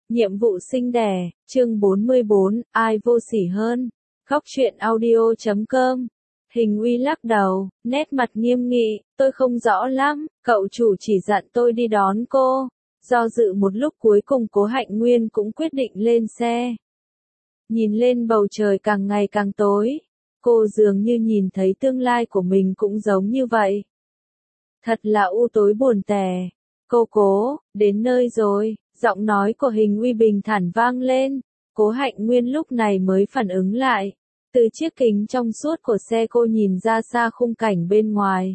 Nhiệm vụ sinh đẻ, chương 44, ai vô sỉ hơn? Góc truyện audio.com. Hình Uy lắc đầu, nét mặt nghiêm nghị, tôi không rõ lắm, cậu chủ chỉ dặn tôi đi đón cô. Do dự một lúc cuối cùng Cố Hạnh Nguyên cũng quyết định lên xe. Nhìn lên bầu trời càng ngày càng tối, cô dường như nhìn thấy tương lai của mình cũng giống như vậy. Thật là u tối buồn tẻ. Cố, đến nơi rồi. Giọng nói của Hình Uy bình thản vang lên, Cố Hạnh Nguyên lúc này mới phản ứng lại. Từ chiếc kính trong suốt của xe cô nhìn ra xa khung cảnh bên ngoài.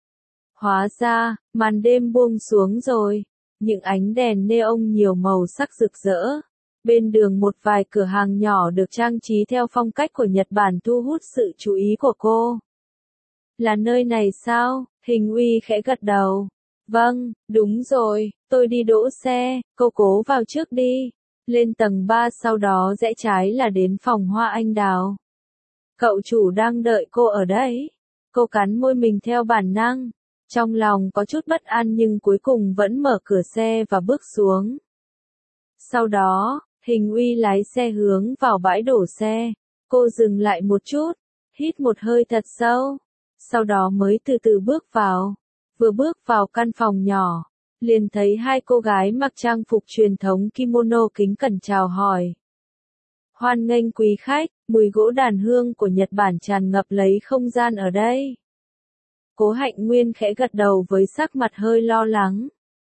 Hóa ra, màn đêm buông xuống rồi, những ánh đèn neon nhiều màu sắc rực rỡ. Bên đường một vài cửa hàng nhỏ được trang trí theo phong cách của Nhật Bản thu hút sự chú ý của cô. Là nơi này sao? Hình Uy khẽ gật đầu. Vâng, đúng rồi, tôi đi đỗ xe, cô cố vào trước đi. Lên tầng 3 sau đó rẽ trái là đến phòng hoa anh đào. Cậu chủ đang đợi cô ở đấy. Cô cắn môi mình theo bản năng. Trong lòng có chút bất an nhưng cuối cùng vẫn mở cửa xe và bước xuống. Sau đó, Hình Uy lái xe hướng vào bãi đổ xe. Cô dừng lại một chút, hít một hơi thật sâu. Sau đó mới từ từ bước vào. Vừa bước vào căn phòng nhỏ, liền thấy hai cô gái mặc trang phục truyền thống kimono kính cẩn chào hỏi. Hoan nghênh quý khách, mùi gỗ đàn hương của Nhật Bản tràn ngập lấy không gian ở đây. Cố Hạnh Nguyên khẽ gật đầu với sắc mặt hơi lo lắng.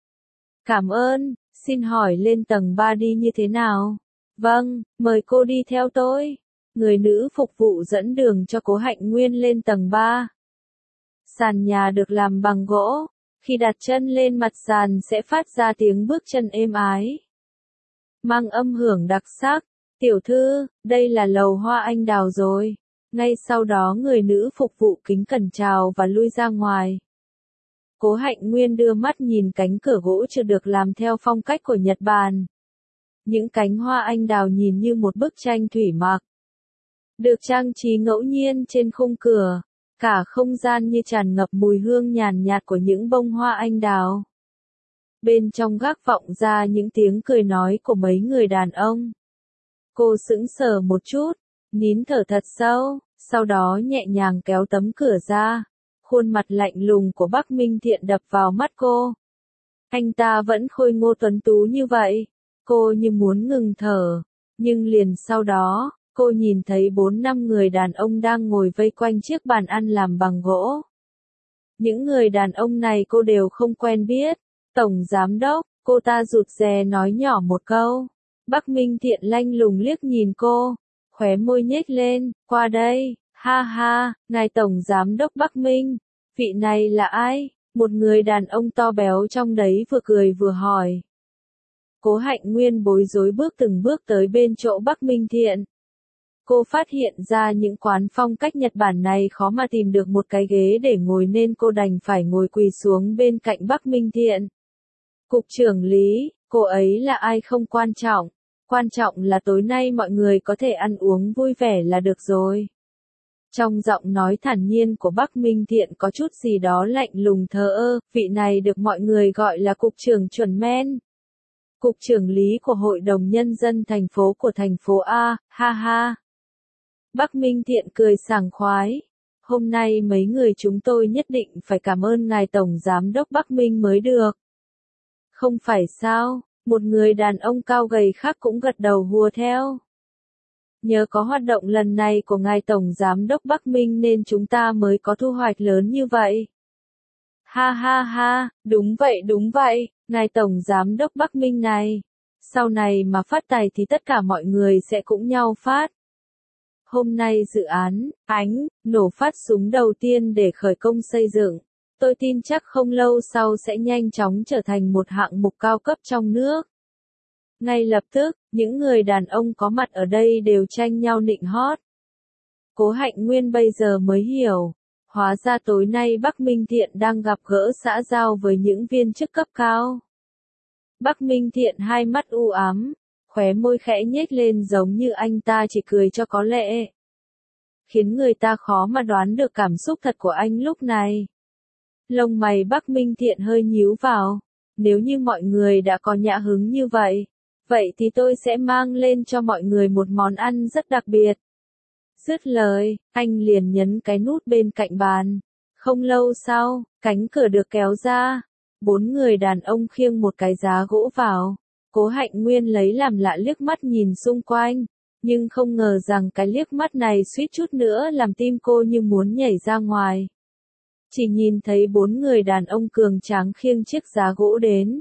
Cảm ơn, xin hỏi lên tầng 3 đi như thế nào? Vâng, mời cô đi theo tôi. Người nữ phục vụ dẫn đường cho Cố Hạnh Nguyên lên tầng 3. Sàn nhà được làm bằng gỗ, khi đặt chân lên mặt sàn sẽ phát ra tiếng bước chân êm ái. Mang âm hưởng đặc sắc, tiểu thư, đây là lầu hoa anh đào rồi. Ngay sau đó người nữ phục vụ kính cẩn chào và lui ra ngoài. Cố Hạnh Nguyên đưa mắt nhìn cánh cửa gỗ chưa được làm theo phong cách của Nhật Bản. Những cánh hoa anh đào nhìn như một bức tranh thủy mặc. Được trang trí ngẫu nhiên trên khung cửa. Cả không gian như tràn ngập mùi hương nhàn nhạt của những bông hoa anh đào. Bên trong gác vọng ra những tiếng cười nói của mấy người đàn ông. Cô sững sờ một chút, nín thở thật sâu, sau đó nhẹ nhàng kéo tấm cửa ra. Khuôn mặt lạnh lùng của Bắc Minh Thiện đập vào mắt cô. Anh ta vẫn khôi ngô tuấn tú như vậy. Cô như muốn ngừng thở, nhưng liền sau đó, cô nhìn thấy 4-5 người đàn ông đang ngồi vây quanh chiếc bàn ăn làm bằng gỗ. Những người đàn ông này cô đều không quen biết. Tổng giám đốc, cô ta rụt rè nói nhỏ một câu. Bắc Minh Thiện lanh lùng liếc nhìn cô, khóe môi nhếch lên, qua đây, ha ha, ngài tổng giám đốc Bắc Minh, vị này là ai? Một người đàn ông to béo trong đấy vừa cười vừa hỏi. Cố Hạnh Nguyên bối rối bước từng bước tới bên chỗ Bắc Minh Thiện. Cô phát hiện ra những quán phong cách Nhật Bản này khó mà tìm được một cái ghế để ngồi nên cô đành phải ngồi quỳ xuống bên cạnh Bắc Minh Thiện. Cục trưởng Lý, cô ấy là ai không quan trọng. Quan trọng là tối nay mọi người có thể ăn uống vui vẻ là được rồi. Trong giọng nói thản nhiên của Bắc Minh Thiện có chút gì đó lạnh lùng thờ ơ, vị này được mọi người gọi là cục trưởng chuẩn men. Cục trưởng Lý của Hội đồng Nhân dân thành phố A, ha ha. Bắc Minh Thiện cười sảng khoái. Hôm nay mấy người chúng tôi nhất định phải cảm ơn ngài tổng giám đốc Bắc Minh mới được. Không phải sao, một người đàn ông cao gầy khác cũng gật đầu hùa theo. Nhờ có hoạt động lần này của ngài tổng giám đốc Bắc Minh nên chúng ta mới có thu hoạch lớn như vậy. Ha ha ha, đúng vậy, ngài tổng giám đốc Bắc Minh này. Sau này mà phát tài thì tất cả mọi người sẽ cũng nhau phát. Hôm nay dự án, nổ phát súng đầu tiên để khởi công xây dựng. Tôi tin chắc không lâu sau sẽ nhanh chóng trở thành một hạng mục cao cấp trong nước. Ngay lập tức, những người đàn ông có mặt ở đây đều tranh nhau nịnh hót. Cố Hạnh Nguyên bây giờ mới hiểu. Hóa ra tối nay Bắc Minh Thiện đang gặp gỡ xã giao với những viên chức cấp cao. Bắc Minh Thiện hai mắt u ám, khóe môi khẽ nhếch lên giống như anh ta chỉ cười cho có lệ. Khiến người ta khó mà đoán được cảm xúc thật của anh lúc này. Lông mày Bắc Minh Thiện hơi nhíu vào. Nếu như mọi người đã có nhã hứng như vậy, Vậy thì tôi sẽ mang lên cho mọi người một món ăn rất đặc biệt. Dứt lời, anh liền nhấn cái nút bên cạnh bàn. Không lâu sau, cánh cửa được kéo ra. 4 người đàn ông khiêng một cái giá gỗ vào. Cố Hạnh Nguyên lấy làm lạ liếc mắt nhìn xung quanh. Nhưng không ngờ rằng cái liếc mắt này suýt chút nữa làm tim cô như muốn nhảy ra ngoài. Chỉ nhìn thấy 4 người đàn ông cường tráng khiêng chiếc giá gỗ đến.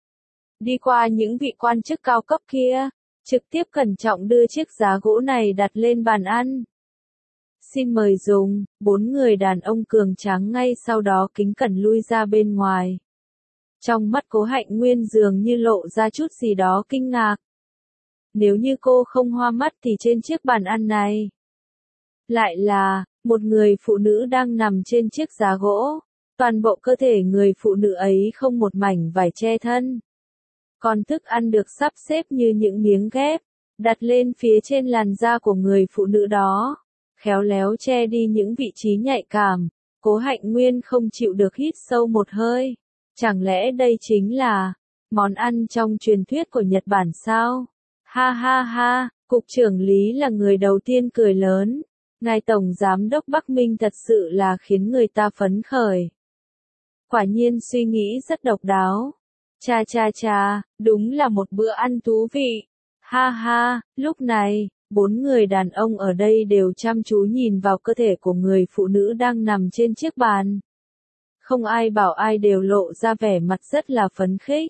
Đi qua những vị quan chức cao cấp kia, trực tiếp cẩn trọng đưa chiếc giá gỗ này đặt lên bàn ăn. Xin mời dùng, 4 người đàn ông cường tráng ngay sau đó kính cẩn lui ra bên ngoài. Trong mắt Cố Hạnh Nguyên dường như lộ ra chút gì đó kinh ngạc. Nếu như cô không hoa mắt thì trên chiếc bàn ăn này lại là một người phụ nữ đang nằm trên chiếc giá gỗ. Toàn bộ cơ thể người phụ nữ ấy không một mảnh vải che thân. Còn thức ăn được sắp xếp như những miếng ghép, đặt lên phía trên làn da của người phụ nữ đó, khéo léo che đi những vị trí nhạy cảm. Cố Hạnh Nguyên không chịu được hít sâu một hơi. Chẳng lẽ đây chính là món ăn trong truyền thuyết của Nhật Bản sao? Ha ha ha, cục trưởng Lý là người đầu tiên cười lớn. Ngài Tổng Giám đốc Bắc Minh thật sự là khiến người ta phấn khởi. Quả nhiên suy nghĩ rất độc đáo. Cha cha cha, đúng là một bữa ăn thú vị. Ha ha, lúc này, 4 người đàn ông ở đây đều chăm chú nhìn vào cơ thể của người phụ nữ đang nằm trên chiếc bàn. Không ai bảo ai đều lộ ra vẻ mặt rất là phấn khích.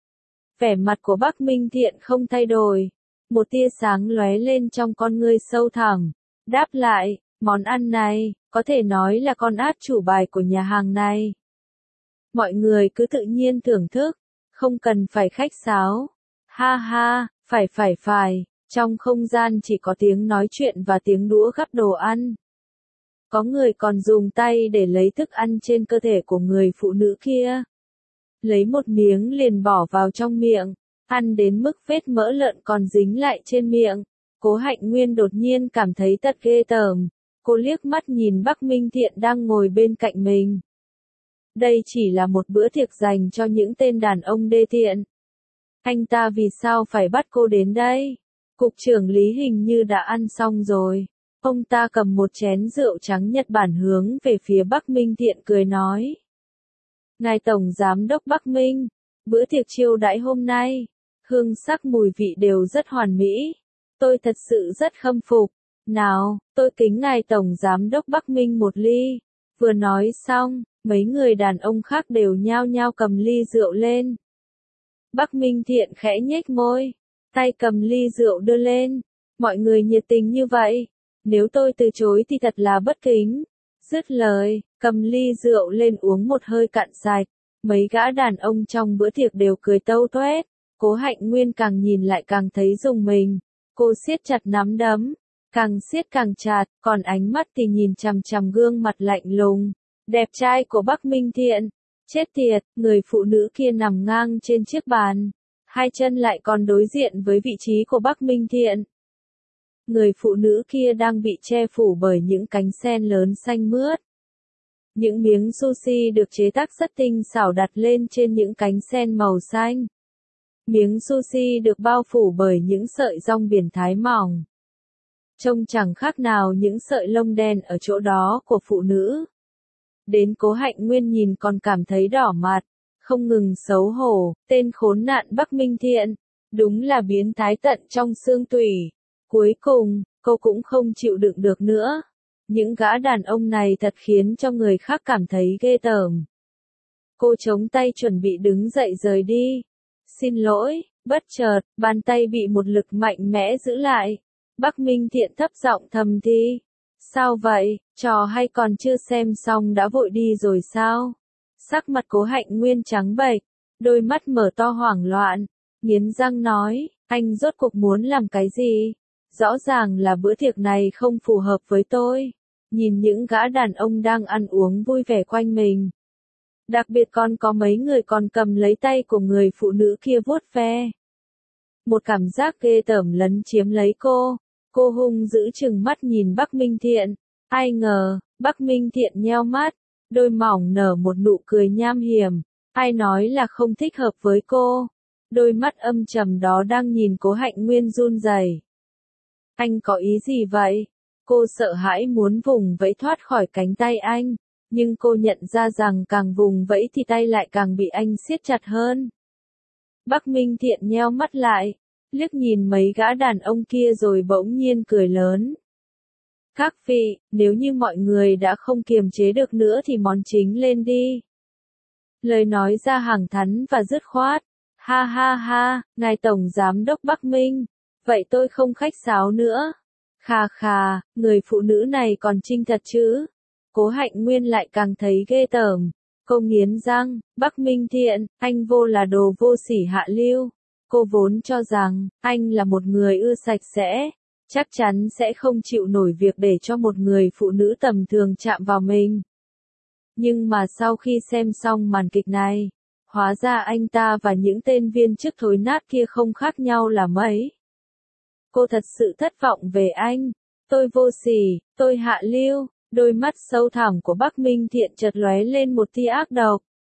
Vẻ mặt của Bắc Minh Thiện không thay đổi. Một tia sáng lóe lên trong con ngươi sâu thẳm. Đáp lại, món ăn này, có thể nói là con át chủ bài của nhà hàng này. Mọi người cứ tự nhiên thưởng thức, không cần phải khách sáo. Ha ha, phải. Trong không gian chỉ có tiếng nói chuyện và tiếng đũa gắp đồ ăn. Có người còn dùng tay để lấy thức ăn trên cơ thể của người phụ nữ kia. Lấy một miếng liền bỏ vào trong miệng, ăn đến mức vết mỡ lợn còn dính lại trên miệng. Cố Hạnh Nguyên đột nhiên cảm thấy thật ghê tởm. Cô liếc mắt nhìn Bắc Minh Thiện đang ngồi bên cạnh mình. Đây chỉ là một bữa tiệc dành cho những tên đàn ông đê tiện. Anh ta vì sao phải bắt cô đến đây? Cục trưởng Lý hình như đã ăn xong rồi. Ông ta cầm một chén rượu trắng Nhật Bản hướng về phía Bắc Minh Thiện cười nói. Ngài Tổng Giám đốc Bắc Minh, bữa tiệc chiêu đãi hôm nay, hương sắc mùi vị đều rất hoàn mỹ. Tôi thật sự rất khâm phục. Nào, tôi kính ngài Tổng Giám đốc Bắc Minh một ly. Vừa nói xong, mấy người đàn ông khác đều nhao nhao cầm ly rượu lên. Bắc Minh Thiện khẽ nhếch môi, tay cầm ly rượu đưa lên. Mọi người nhiệt tình như vậy, nếu tôi từ chối thì thật là bất kính. Dứt lời, cầm ly rượu lên uống một hơi cạn sạch. Mấy gã đàn ông trong bữa tiệc đều cười tâu toét. Cố Hạnh Nguyên càng nhìn lại càng thấy rùng mình. Cô siết chặt nắm đấm, càng siết càng chặt, còn ánh mắt thì nhìn chằm chằm gương mặt lạnh lùng, đẹp trai của Bắc Minh Thiện. Chết tiệt, người phụ nữ kia nằm ngang trên chiếc bàn, hai chân lại còn đối diện với vị trí của Bắc Minh Thiện. Người phụ nữ kia đang bị che phủ bởi những cánh sen lớn xanh mướt. Những miếng sushi được chế tác rất tinh xảo đặt lên trên những cánh sen màu xanh. Miếng sushi được bao phủ bởi những sợi rong biển thái mỏng. Trông chẳng khác nào những sợi lông đen ở chỗ đó của phụ nữ. Đến Cố Hạnh Nguyên nhìn còn cảm thấy đỏ mặt, không ngừng xấu hổ, tên khốn nạn Bắc Minh Thiện, đúng là biến thái tận trong xương tủy. Cuối cùng, cô cũng không chịu đựng được nữa. Những gã đàn ông này thật khiến cho người khác cảm thấy ghê tởm. Cô chống tay chuẩn bị đứng dậy rời đi. Xin lỗi, bất chợt, bàn tay bị một lực mạnh mẽ giữ lại. Bắc Minh Thiện thấp giọng thầm thì. Sao vậy, trò hay còn chưa xem xong đã vội đi rồi sao? Sắc mặt Cố Hạnh Nguyên trắng bệch, đôi mắt mở to hoảng loạn, nghiến răng nói, anh rốt cuộc muốn làm cái gì? Rõ ràng là bữa tiệc này không phù hợp với tôi. Nhìn những gã đàn ông đang ăn uống vui vẻ quanh mình. Đặc biệt còn có mấy người còn cầm lấy tay của người phụ nữ kia vuốt ve. Một cảm giác ghê tởm lấn chiếm lấy cô. Cô hung dữ chừng mắt nhìn Bắc Minh Thiện. Ai ngờ, Bắc Minh Thiện nheo mắt, đôi mỏng nở một nụ cười nham hiểm. Ai nói là không thích hợp với cô? đôi mắt âm trầm đó đang nhìn Cố Hạnh Nguyên run rẩy. Anh có ý gì vậy? Cô sợ hãi muốn vùng vẫy thoát khỏi cánh tay anh, nhưng cô nhận ra rằng càng vùng vẫy thì tay lại càng bị anh siết chặt hơn. Bắc Minh Thiện nheo mắt lại, liếc nhìn mấy gã đàn ông kia rồi bỗng nhiên cười lớn. Các vị, nếu như mọi người đã không kiềm chế được nữa thì món chính lên đi. Lời nói ra thẳng thắn và dứt khoát. Ha ha ha, ngài Tổng Giám đốc Bắc Minh, vậy tôi không khách sáo nữa. Khà khà, người phụ nữ này còn trinh thật chứ. Cố Hạnh Nguyên lại càng thấy ghê tởm. Cô nghiến răng, Bắc Minh Thiện, anh vô là đồ vô sỉ hạ lưu. Cô vốn cho rằng, anh là một người ưa sạch sẽ, chắc chắn sẽ không chịu nổi việc để cho một người phụ nữ tầm thường chạm vào mình. Nhưng mà sau khi xem xong màn kịch này, hóa ra anh ta và những tên viên chức thối nát kia không khác nhau là mấy. Cô thật sự thất vọng về anh. Tôi vô sỉ, tôi hạ lưu. Đôi mắt sâu thẳm của Bắc Minh Thiện chợt lóe lên một tia ác độc.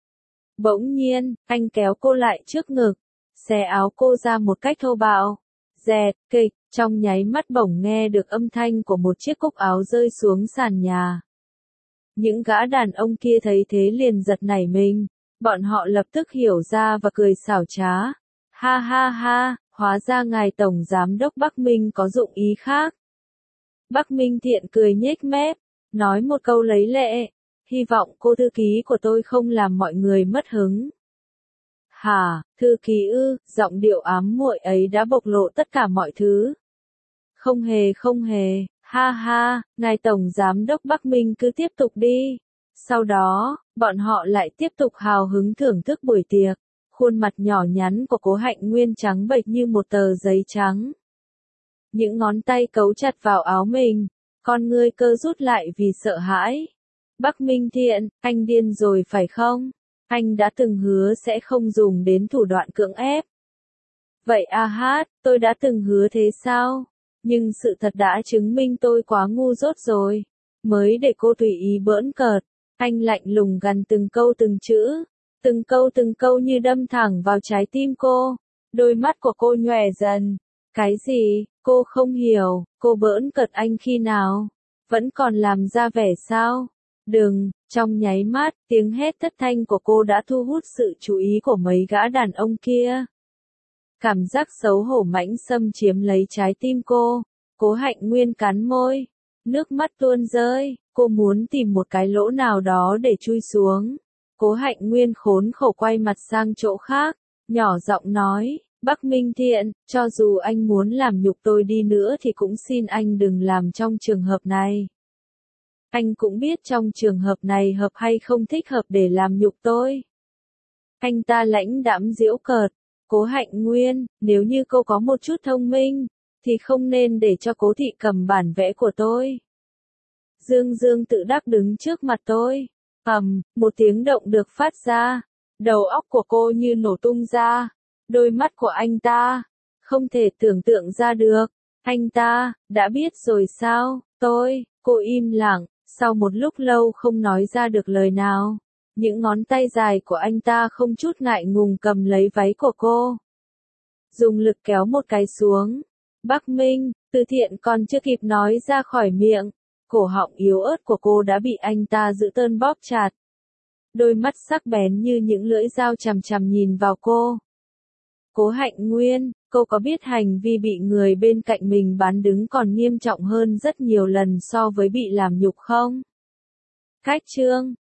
Bỗng nhiên, anh kéo cô lại trước ngực, xé áo cô ra một cách thô bạo. Dẹt, kịch, trong nháy mắt bỗng nghe được âm thanh của một chiếc cúc áo rơi xuống sàn nhà. Những gã đàn ông kia thấy thế liền giật nảy mình, bọn họ lập tức hiểu ra và cười xảo trá. Ha ha ha, hóa ra ngài Tổng Giám đốc Bắc Minh có dụng ý khác. Bắc Minh Thiện cười nhếch mép, nói một câu lấy lệ, hy vọng cô thư ký của tôi không làm mọi người mất hứng. Hả, thư ký ư, giọng điệu ám muội ấy đã bộc lộ tất cả mọi thứ. Không hề, ha ha, ngài Tổng Giám đốc Bắc Minh cứ tiếp tục đi. Sau đó, bọn họ lại tiếp tục hào hứng thưởng thức buổi tiệc, khuôn mặt nhỏ nhắn của Cố Hạnh Nguyên trắng bệch như một tờ giấy trắng. Những ngón tay cấu chặt vào áo mình, con ngươi cơ rút lại vì sợ hãi. Bắc Minh Thiện, anh điên rồi phải không? Anh đã từng hứa sẽ không dùng đến thủ đoạn cưỡng ép. Vậy hát, tôi đã từng hứa thế sao? Nhưng sự thật đã chứng minh tôi quá ngu dốt rồi. Mới để cô tùy ý bỡn cợt. Anh lạnh lùng gằn từng câu từng chữ. Từng câu như đâm thẳng vào trái tim cô. Đôi mắt của cô nhòe dần. Cái gì? Cô không hiểu, cô bỡn cợt anh khi nào? Vẫn còn làm ra vẻ sao? Đừng, trong nháy mắt, tiếng hét thất thanh của cô đã thu hút sự chú ý của mấy gã đàn ông kia. Cảm giác xấu hổ mãnh xâm chiếm lấy trái tim cô. Cố Hạnh Nguyên cắn môi, nước mắt tuôn rơi, cô muốn tìm một cái lỗ nào đó để chui xuống. Cố Hạnh Nguyên khốn khổ quay mặt sang chỗ khác, nhỏ giọng nói, Bắc Minh Thiện, cho dù anh muốn làm nhục tôi đi nữa thì cũng xin anh đừng làm trong trường hợp này. Anh cũng biết trong trường hợp này hợp hay không thích hợp để làm nhục tôi. Anh ta lãnh đãm giễu cợt, Cố Hạnh Nguyên, nếu như cô có một chút thông minh, thì không nên để cho Cố thị cầm bản vẽ của tôi. Dương Dương tự đắc đứng trước mặt tôi, một tiếng động được phát ra, đầu óc của cô như nổ tung ra, đôi mắt của anh ta, không thể tưởng tượng ra được, anh ta, đã biết rồi sao, cô im lặng, sau một lúc lâu không nói ra được lời nào. Những ngón tay dài của anh ta không chút ngại ngùng cầm lấy váy của cô. Dùng lực kéo một cái xuống. Bắc Minh, Từ Thiện còn chưa kịp nói ra khỏi miệng. Cổ họng yếu ớt của cô đã bị anh ta giữ tơn bóp chặt. Đôi mắt sắc bén như những lưỡi dao chằm chằm nhìn vào cô. Cố Hạnh Nguyên, cô có biết hành vi bị người bên cạnh mình bán đứng còn nghiêm trọng hơn rất nhiều lần so với bị làm nhục không? Cách chương